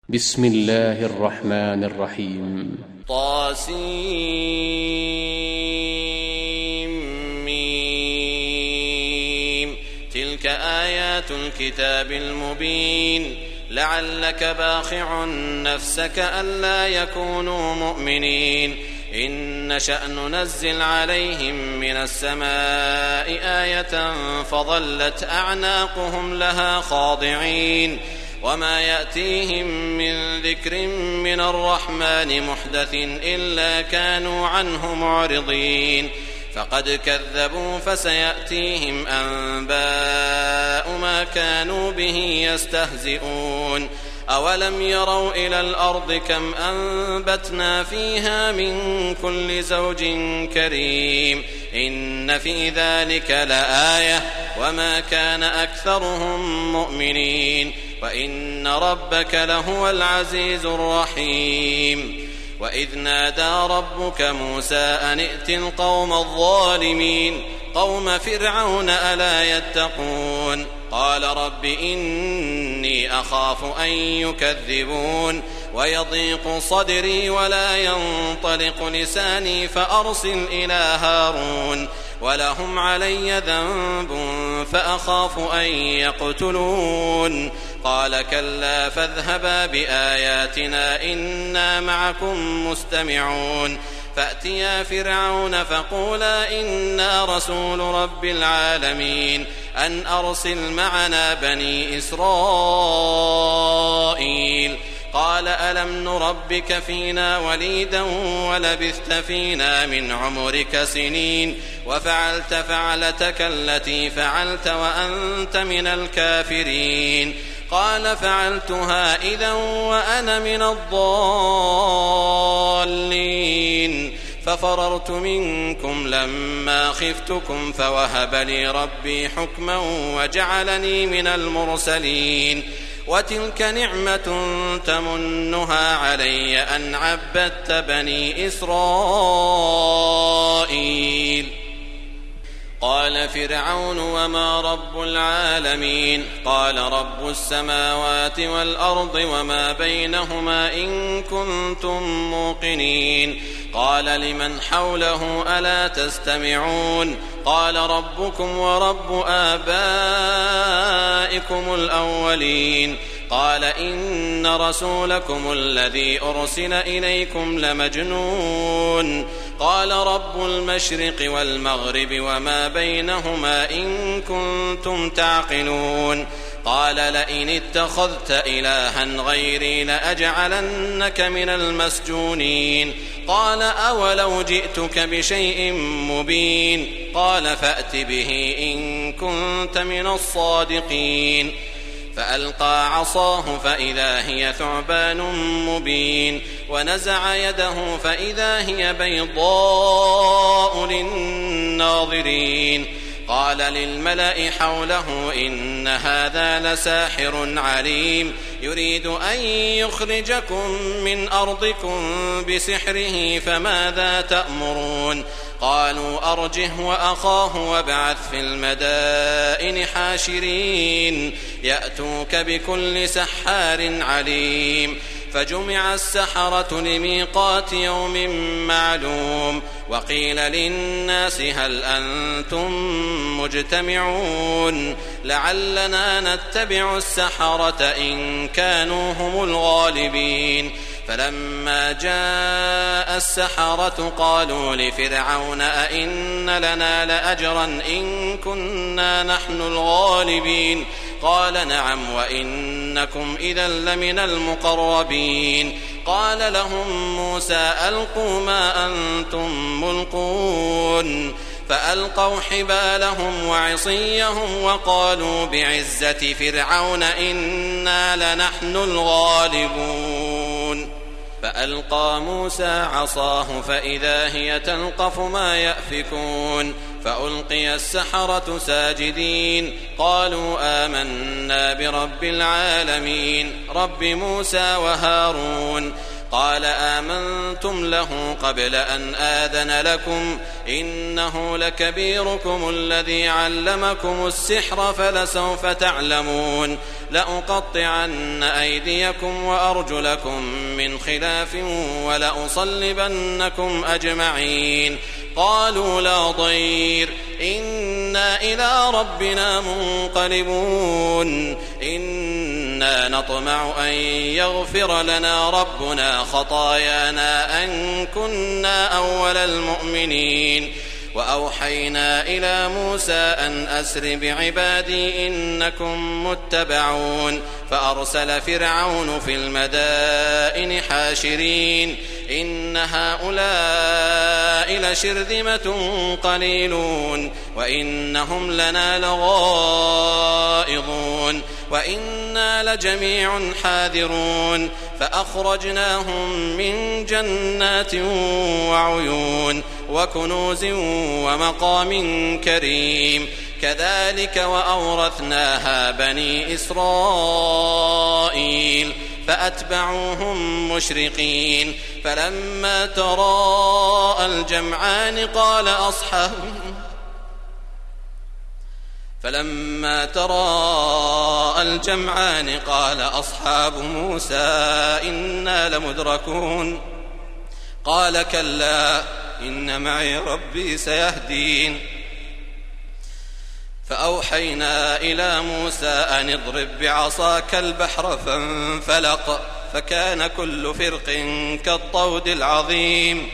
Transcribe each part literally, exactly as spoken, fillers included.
بسم الله الرحمن الرحيم. طاسيم. تلك آيات الكتاب المبين. لعلك باخع نفسك ألا يكونوا مؤمنين. إن نشأ ننزل عليهم من السماء آية فظلت أعناقهم لها خاضعين. وما يأتيهم من ذكر من الرحمن محدث إلا كانوا عنه معرضين. فقد كذبوا فسيأتيهم أنباء ما كانوا به يستهزئون. أولم يروا إلى الأرض كم أنبتنا فيها من كل زوج كريم. إن في ذلك لآية وما كان أكثرهم مؤمنين. وإن ربك لهو العزيز الرحيم. وإذ نادى ربك موسى أن ائت القوم الظالمين قوم فرعون ألا يتقون. قال رب إني أخاف أن يكذبون ويضيق صدري ولا ينطلق لساني فأرسل إلى هارون ولهم علي ذنب فأخاف أن يقتلون. قال كلا فاذهبا بآياتنا إنا معكم مستمعون. فأتيا فرعون فقولا إنا رسول رب العالمين أن أرسل معنا بني إسرائيل. قال ألم نربك فينا وليدا ولبثت فينا من عمرك سنين وفعلت فعلتك التي فعلت وأنت من الكافرين. قال فعلتها إذا وأنا من الضالين. ففررت منكم لما خفتكم فوهب لي ربي حكما وجعلني من المرسلين. وتلك نعمة تمنها علي أن عبدت بني إسرائيل. قال فرعون وما رب العالمين. قال رب السماوات والأرض وما بينهما إن كنتم موقنين. قال لمن حوله ألا تستمعون. قال ربكم ورب آبائكم الأولين. قال إن رسولكم الذي أرسل إليكم لمجنون. قال رب المشرق والمغرب وما بينهما إن كنتم تعقلون. قال لئن اتخذت إلها غيري لأجعلنك من المسجونين. قال أولو جئتك بشيء مبين. قال فأت به إن كنت من الصادقين. فألقى عصاه فإذا هي ثعبان مبين. ونزع يده فإذا هي بيضاء للناظرين. قال للملأ حوله إن هذا لساحر عليم يريد أن يخرجكم من أرضكم بسحره فماذا تأمرون. قالوا أرجه وأخاه وابعث في المدائن حاشرين يأتوك بكل سحار عليم. فجمع السحرة لميقات يوم معلوم. وقيل للناس هل أنتم مجتمعون لعلنا نتبع السحرة إن كانوا هم الغالبين. فلما جاء السحرة قالوا لفرعون أئن لنا لأجرا إن كنا نحن الغالبين. قال نعم وإنكم إذا لمن المقربين. قال لهم موسى ألقوا ما أنتم ملقون. فألقوا حبالهم وعصيهم وقالوا بعزة فرعون إنا لنحن الغالبون. فألقى موسى عصاه فإذا هي تلقف ما يأفكون. فألقي السحرة ساجدين قالوا آمنا برب العالمين رب موسى وهارون. قال آمنتم له قبل أن آذن لكم إنه لكبيركم الذي علمكم السحر فلسوف تعلمون لأقطعن أيديكم وأرجلكم من خلاف ولأصلبنكم أجمعين قالوا لا ضير إنا إلى ربنا منقلبون إنا نطمع أن يغفر لنا ربنا خطايانا أن كنا أول المؤمنين وأوحينا إلى موسى أن أسر بعبادي إنكم متبعون فأرسل فرعون في المدائن حاشرين إن هؤلاء لشرذمة قليلون وإنهم لنا لغائظون وإنا لجميع حاذرون فأخرجناهم من جنات وعيون وكنوز ومقام كريم كذلك وأورثناها بني إسرائيل فأتبعوهم مشرقين فلما تراءى الجمعان قال أصحاب فلما تراءى الجمعان قال أصحاب موسى إنا لمدركون قال كلا إن معي ربي سيهدين فأوحينا إلى موسى أن اضرب بعصاك البحر فانفلق فكان كل فرق كالطود العظيم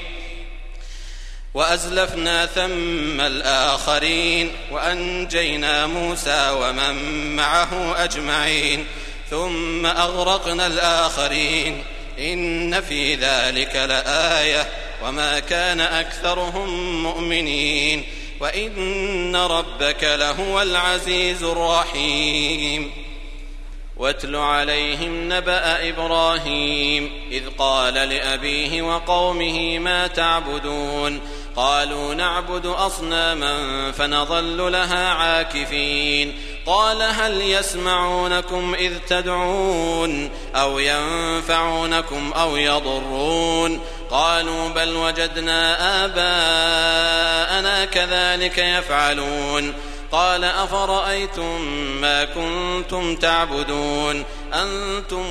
وأزلفنا ثم الآخرين وأنجينا موسى ومن معه أجمعين ثم أغرقنا الآخرين إن في ذلك لآية وما كان أكثرهم مؤمنين وإن ربك لهو العزيز الرحيم واتل عليهم نبأ إبراهيم إذ قال لأبيه وقومه ما تعبدون قالوا نعبد أصناما فنظل لها عاكفين قال هل يسمعونكم إذ تدعون أو ينفعونكم أو يضرون قالوا بل وجدنا آباءنا كذلك يفعلون قال أفرأيتم ما كنتم تعبدون أنتم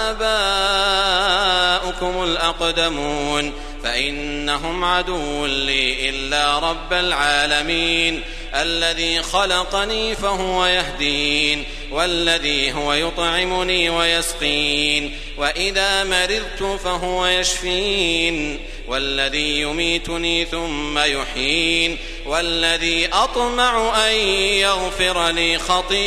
وآباؤكم الأقدمون فإنهم عدو لي إلا رب العالمين الذي خلقني فهو يهدين والذي هو يطعمني ويسقين وإذا مرضت فهو يشفين والذي يميتني ثم يحيين والذي أطمع أن يغفر لي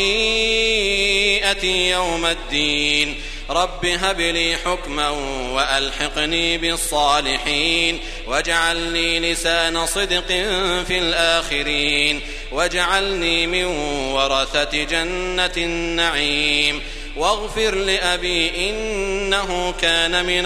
خطيئتي يوم الدين رب هب لي حكما وألحقني بالصالحين واجعل لي لسان صدق في الآخرين واجعلني من ورثة جنة النعيم واغفر لأبي إنه كان من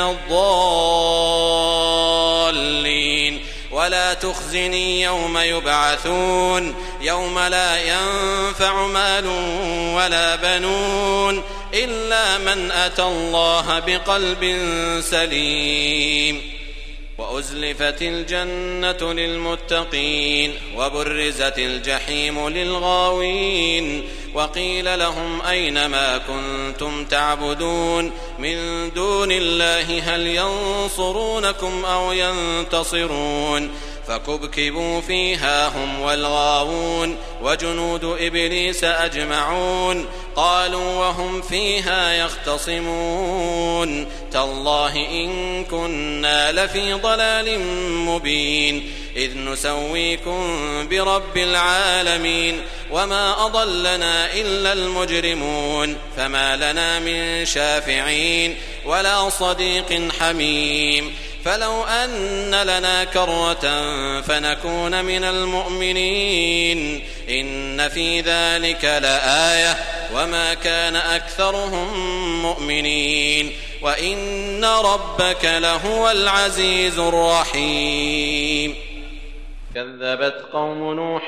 الضالين ولا تخزني يوم يبعثون يوم لا ينفع مال ولا بنون إلا من أتى الله بقلب سليم وأزلفت الجنة للمتقين وبرزت الجحيم للغاوين وقيل لهم أين ما كنتم تعبدون من دون الله هل ينصرونكم أو ينتصرون فكبكبوا فيها هم والغاوون وجنود إبليس أجمعون قالوا وهم فيها يختصمون تالله إن كنا لفي ضلال مبين إذ نسويكم برب العالمين وما أضلنا إلا المجرمون فما لنا من شافعين ولا صديق حميم فلو أن لنا كرة فنكون من المؤمنين إن في ذلك لآية وما كان أكثرهم مؤمنين وإن ربك لهو العزيز الرحيم كذبت قوم نوح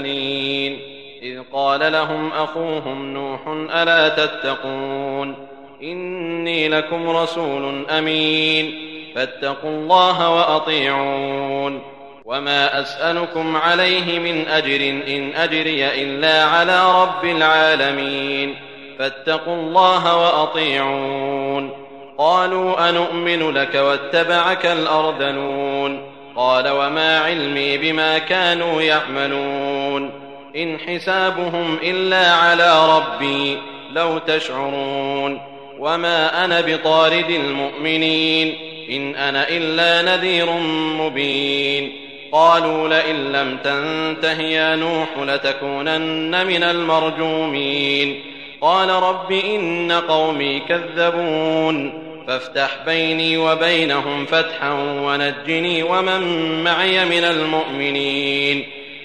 المرسلين إذ قال لهم أخوهم نوح ألا تتقون إني لكم رسول أمين فاتقوا الله وأطيعون وما أسألكم عليه من أجر إن أجري إلا على رب العالمين فاتقوا الله وأطيعون قالوا أنؤمن لك واتبعك الأرذلون قال وما علمي بما كانوا يعملون إن حسابهم إلا على ربي لو تشعرون وما أنا بطارد المؤمنين إن أنا إلا نذير مبين قالوا لئن لم تنته يا نوح لتكونن من المرجومين قال رب إن قومي كذبون فافتح بيني وبينهم فتحا ونجني ومن معي من المؤمنين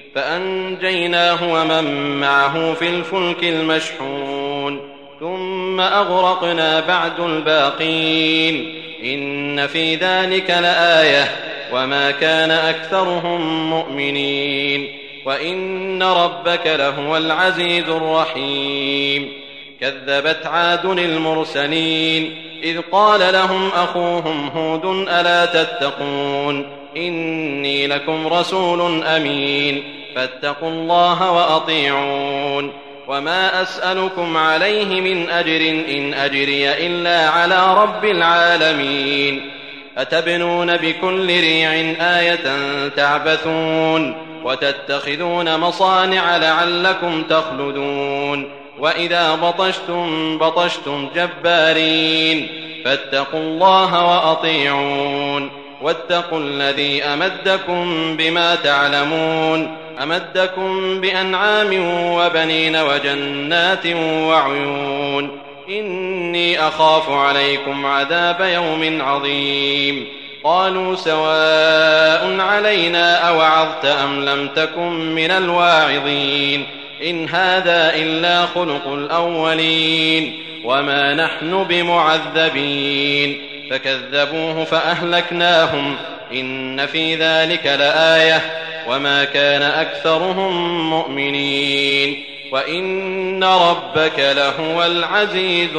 فأنجيناه ومن معه في الفلك المشحون ثم أغرقنا بعد الباقين إن في ذلك لآية وما كان أكثرهم مؤمنين وإن ربك لهو العزيز الرحيم كذبت عاد المرسلين إذ قال لهم أخوهم هود ألا تتقون إني لكم رسول أمين فاتقوا الله وأطيعون وما أسألكم عليه من أجر إن أجري إلا على رب العالمين أتبنون بكل ريع آية تعبثون وتتخذون مصانع لعلكم تخلدون وإذا بطشتم بطشتم جبارين فاتقوا الله وأطيعون واتقوا الذي أمدكم بما تعلمون أمدكم بأنعام وبنين وجنات وعيون إني أخاف عليكم عذاب يوم عظيم قالوا سواء علينا أوعظت أم لم تكن من الواعظين إن هذا إلا خلق الأولين وما نحن بمعذبين فكذبوه فأهلكناهم إن في ذلك لآية وما كان أكثرهم مؤمنين وإن ربك لهو العزيز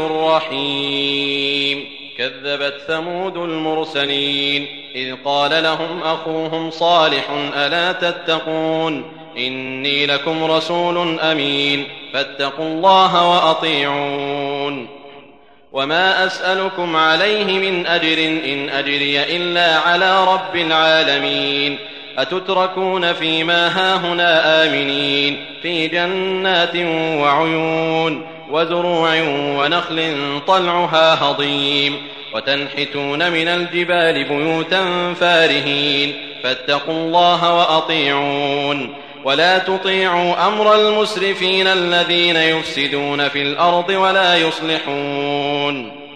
الرحيم كذبت ثمود المرسلين إذ قال لهم أخوهم صالح ألا تتقون إني لكم رسول أمين فاتقوا الله وأطيعون وما أسألكم عليه من أجر إن أجري إلا على رب العالمين أتتركون فيما هاهنا آمنين في جنات وعيون وزروع ونخل طلعها هضيم وتنحتون من الجبال بيوتا فارهين فاتقوا الله وأطيعون ولا تطيعوا أمر المسرفين الذين يفسدون في الأرض ولا يصلحون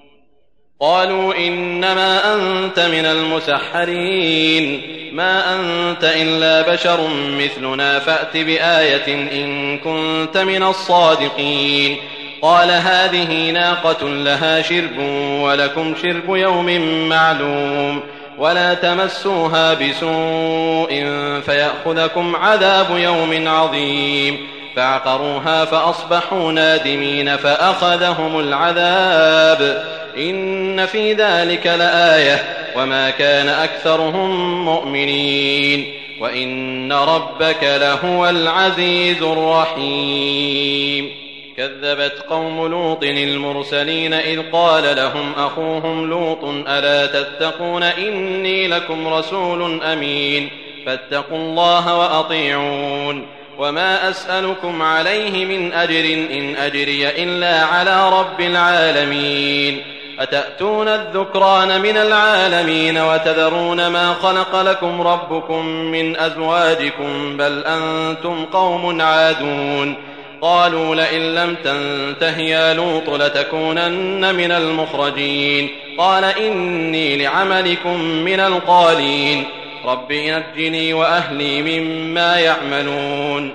قالوا إنما أنت من المسحرين ما أنت إلا بشر مثلنا فأت بآية إن كنت من الصادقين قال هذه ناقة لها شرب ولكم شرب يوم معلوم ولا تمسوها بسوء فيأخذكم عذاب يوم عظيم فعقروها فأصبحوا نادمين فأخذهم العذاب إن في ذلك لآية وما كان أكثرهم مؤمنين وإن ربك لهو العزيز الرحيم كذبت قوم لوط المرسلين إذ قال لهم أخوهم لوط ألا تتقون إني لكم رسول أمين فاتقوا الله وأطيعون وما أسألكم عليه من أجر إن أجري إلا على رب العالمين أتأتون الذكران من العالمين وتذرون ما خلق لكم ربكم من أزواجكم بل أنتم قوم عادون قالوا لئن لم تنته يا لوط لتكونن من المخرجين قال إني لعملكم من القالين رب نجني وأهلي مما يعملون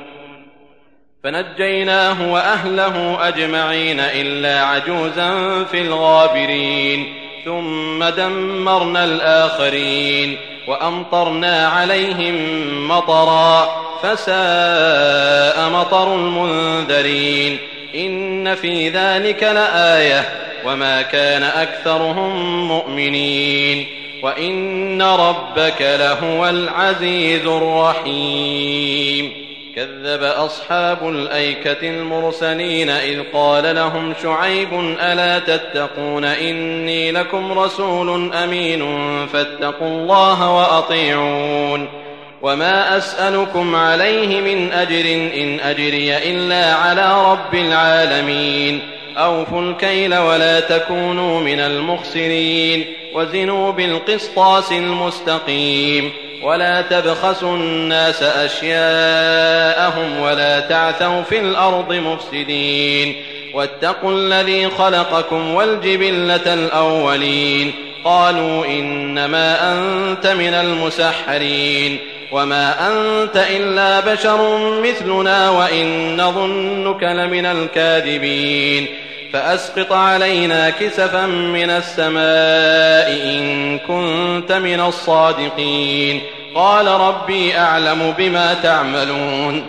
فنجيناه وأهله أجمعين إلا عجوزا في الغابرين ثم دمرنا الآخرين وأمطرنا عليهم مطرا فساء مطر المنذرين إن في ذلك لآية وما كان أكثرهم مؤمنين وإن ربك لهو العزيز الرحيم. كذب أصحاب الأيكة المرسلين إذ قال لهم شعيب ألا تتقون إني لكم رسول أمين فاتقوا الله وأطيعون وما أسألكم عليه من أجر إن أجري إلا على رب العالمين. أوفوا الكيل ولا تكونوا من المخسرين وزنوا بالقسطاس المستقيم ولا تبخسوا الناس أشياءهم ولا تعثوا في الأرض مفسدين واتقوا الذي خلقكم والجبلة الأولين. قالوا إنما أنت من المسحرين وما أنت إلا بشر مثلنا وإن نظنك لمن الكاذبين فأسقط علينا كسفا من السماء إن كنت من الصادقين. قال ربي أعلم بما تعملون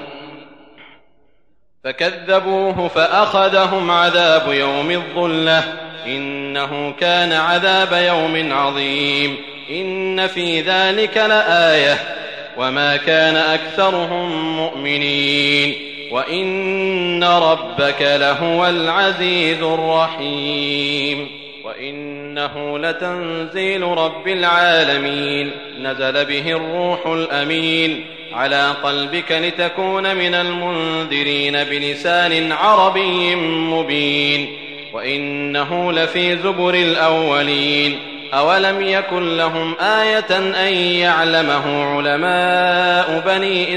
فكذبوه فأخذهم عذاب يوم الظلة إنه كان عذاب يوم عظيم. إن في ذلك لآية وما كان أكثرهم مؤمنين وإن ربك لهو العزيز الرحيم. وإنه لتنزيل رب العالمين نزل به الروح الأمين على قلبك لتكون من المنذرين بلسان عربي مبين وإنه لفي زبر الأولين. أولم يكن لهم آية أن يعلمه علماء بني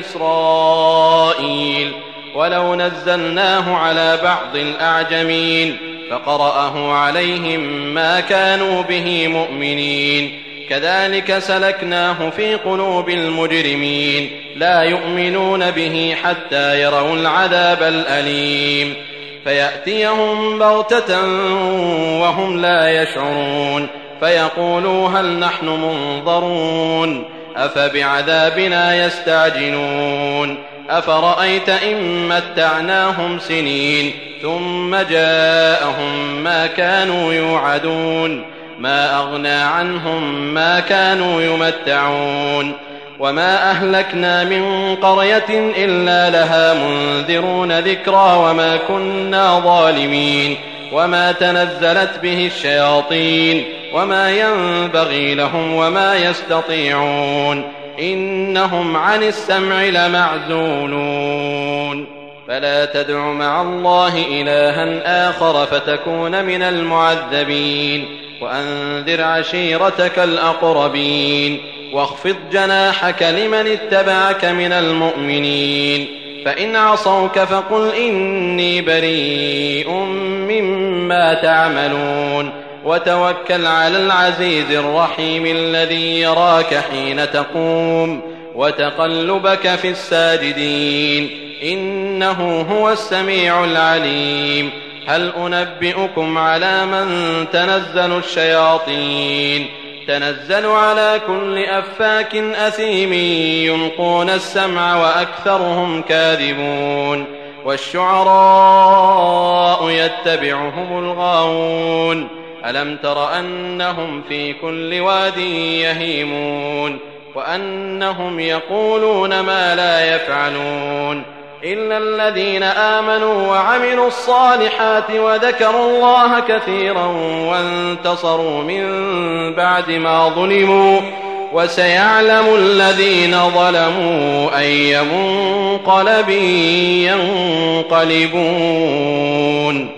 إسرائيل ولو نزلناه على بعض الأعجمين فقرأه عليهم ما كانوا به مؤمنين كذلك سلكناه في قلوب المجرمين لا يؤمنون به حتى يروا العذاب الأليم فيأتيهم بغتة وهم لا يشعرون فيقولوا هل نحن منظرون أفبعذابنا يستعجلون أفرأيت إن متعناهم سنين ثم جاءهم ما كانوا يوعدون ما أغنى عنهم ما كانوا يمتعون وما أهلكنا من قرية إلا لها منذرون ذكرى وما كنا ظالمين وما تنزلت به الشياطين وما ينبغي لهم وما يستطيعون إنهم عن السمع لمعزولون. فلا تدع مع الله إلها آخر فتكون من المعذبين وأنذر عشيرتك الأقربين واخفض جناحك لمن اتبعك من المؤمنين فإن عصوك فقل إني بريء مما تعملون وتوكل على العزيز الرحيم الذي يراك حين تقوم وتقلبك في الساجدين إنه هو السميع العليم. هل أنبئكم على من تنزل الشياطين تنزل على كل أفاك أثيم يلقون السمع وأكثرهم كاذبون والشعراء يتبعهم الغاوون ألم تر أنهم في كل واد يهيمون وأنهم يقولون ما لا يفعلون إلا الذين آمنوا وعملوا الصالحات وذكروا الله كثيرا وانتصروا من بعد ما ظلموا وسيعلم الذين ظلموا أي منقلب ينقلبون.